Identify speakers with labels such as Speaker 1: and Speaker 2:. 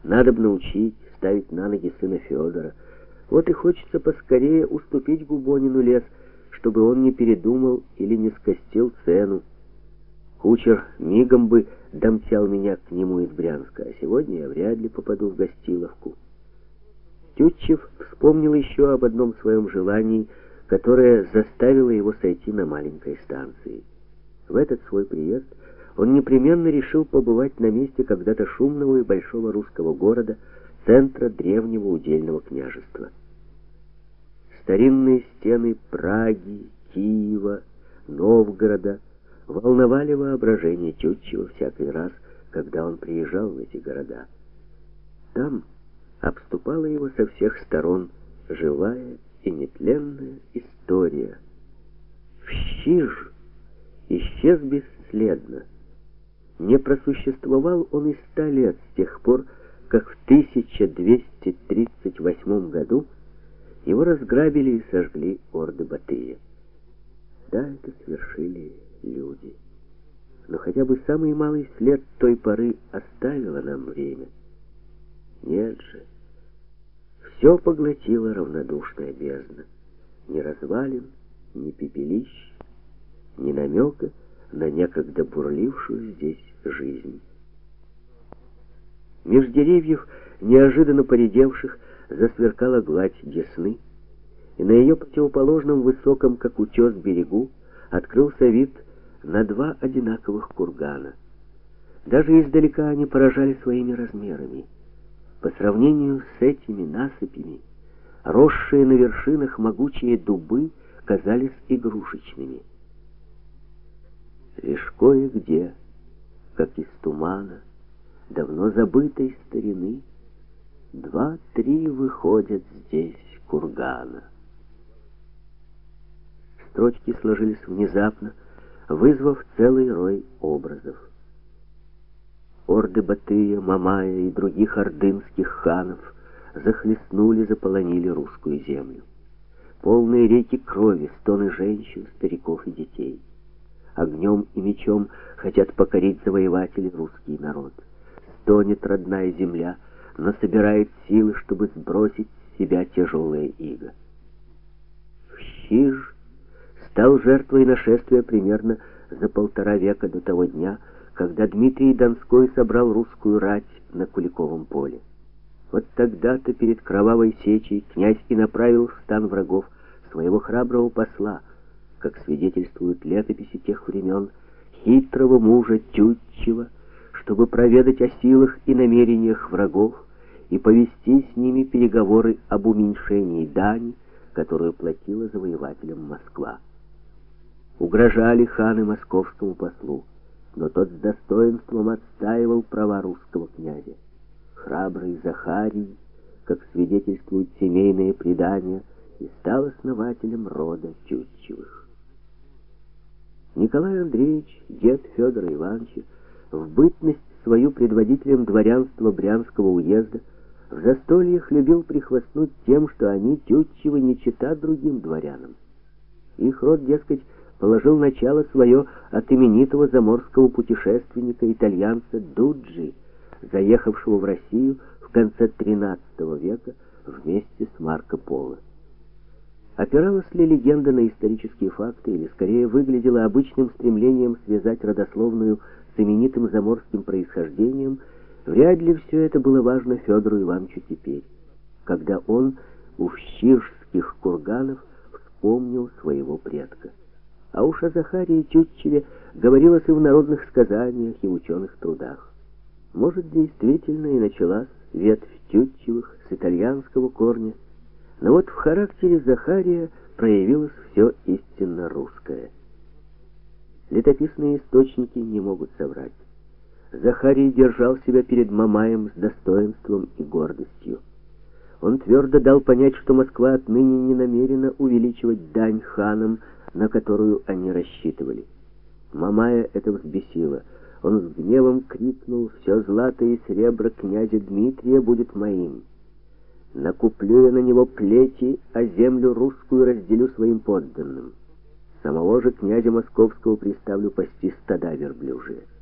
Speaker 1: Надобно учить, ставить на ноги сына Федора. Вот и хочется поскорее уступить Губонину лес, чтобы он не передумал или не скостил цену. Кучер мигом бы домчал меня к нему из Брянска, а сегодня я вряд ли попаду в Гостиловку. Тютчев вспомнил еще об одном своем желании, которое заставило его сойти на маленькой станции. В этот свой приезд он непременно решил побывать на месте когда-то шумного и большого русского города, центра древнего удельного княжества. Старинные стены Праги, Киева, Новгорода волновали воображение Тютчева всякий раз, когда он приезжал в эти города. Там обступала его со всех сторон живая и нетленная история. Вщиж исчез бесследно. Не просуществовал он и 100 лет с тех пор, как в 1238 году его разграбили и сожгли орды Батыя. Да, это совершили люди. Но хотя бы самый малый след той поры оставило нам время. Нет же. Все поглотила равнодушная бездна. Ни развалин, ни пепелищ, ни намека на некогда бурлившую здесь жизнь. Меж деревьев, неожиданно поредевших, засверкала гладь Десны, и на ее противоположном высоком, как утес, берегу открылся вид на 2 одинаковых кургана. Даже издалека они поражали своими размерами. По сравнению с этими насыпями, росшие на вершинах могучие дубы казались игрушечными. Лишь кое-где, как из тумана, давно забытой старины, 2-3 выходят здесь кургана. Строчки сложились внезапно, вызвав целый рой образов. Орды Батыя, Мамая и других ордынских ханов захлестнули, заполонили русскую землю. Полные реки крови, стоны женщин, стариков и детей. Огнем и мечом хотят покорить завоеватели русский народ. Стонет родная земля, но собирает силы, чтобы сбросить с себя тяжелое иго. Вщиж стал жертвой нашествия примерно за 1,5 века до того дня, когда Дмитрий Донской собрал русскую рать на Куликовом поле. Вот тогда-то перед кровавой сечей князь и направил в стан врагов своего храброго посла, как свидетельствуют летописи тех времен, хитрого мужа Тютчева, чтобы проведать о силах и намерениях врагов и повести с ними переговоры об уменьшении дани, которую платила завоевателям Москва. Угрожали ханы московскому послу, но тот с достоинством отстаивал права русского князя. Храбрый Захарий, как свидетельствуют семейные предания, и стал основателем рода Тютчевых. Николай Андреевич, дед Федора Ивановича, в бытность свою предводителем дворянства Брянского уезда, в застольях любил прихвастнуть тем, что они, Тютчевы, не чета другим дворянам. Их род, дескать, положил начало свое от именитого заморского путешественника-итальянца Дуджи, заехавшего в Россию в конце XIII века вместе с Марко Поло. Опиралась ли легенда на исторические факты, или скорее выглядела обычным стремлением связать родословную с именитым заморским происхождением, вряд ли все это было важно Федору Ивановичу теперь, когда он у вщижских курганов вспомнил своего предка. А уж о Захарии Тютчеве говорилось и в народных сказаниях, и в ученых трудах. Может, действительно и началась ветвь Тютчевых с итальянского корня, но вот в характере Захария проявилось все истинно русское. Летописные источники не могут соврать. Захарий держал себя перед Мамаем с достоинством и гордостью. Он твердо дал понять, что Москва отныне не намерена увеличивать дань ханам, на которую они рассчитывали. Мамая это взбесило. Он с гневом крикнул: «Все злато и серебро князя Дмитрия будет моим. Накуплю я на него плети, а землю русскую разделю своим подданным. Самого же князя московского приставлю пасти стада верблюжие».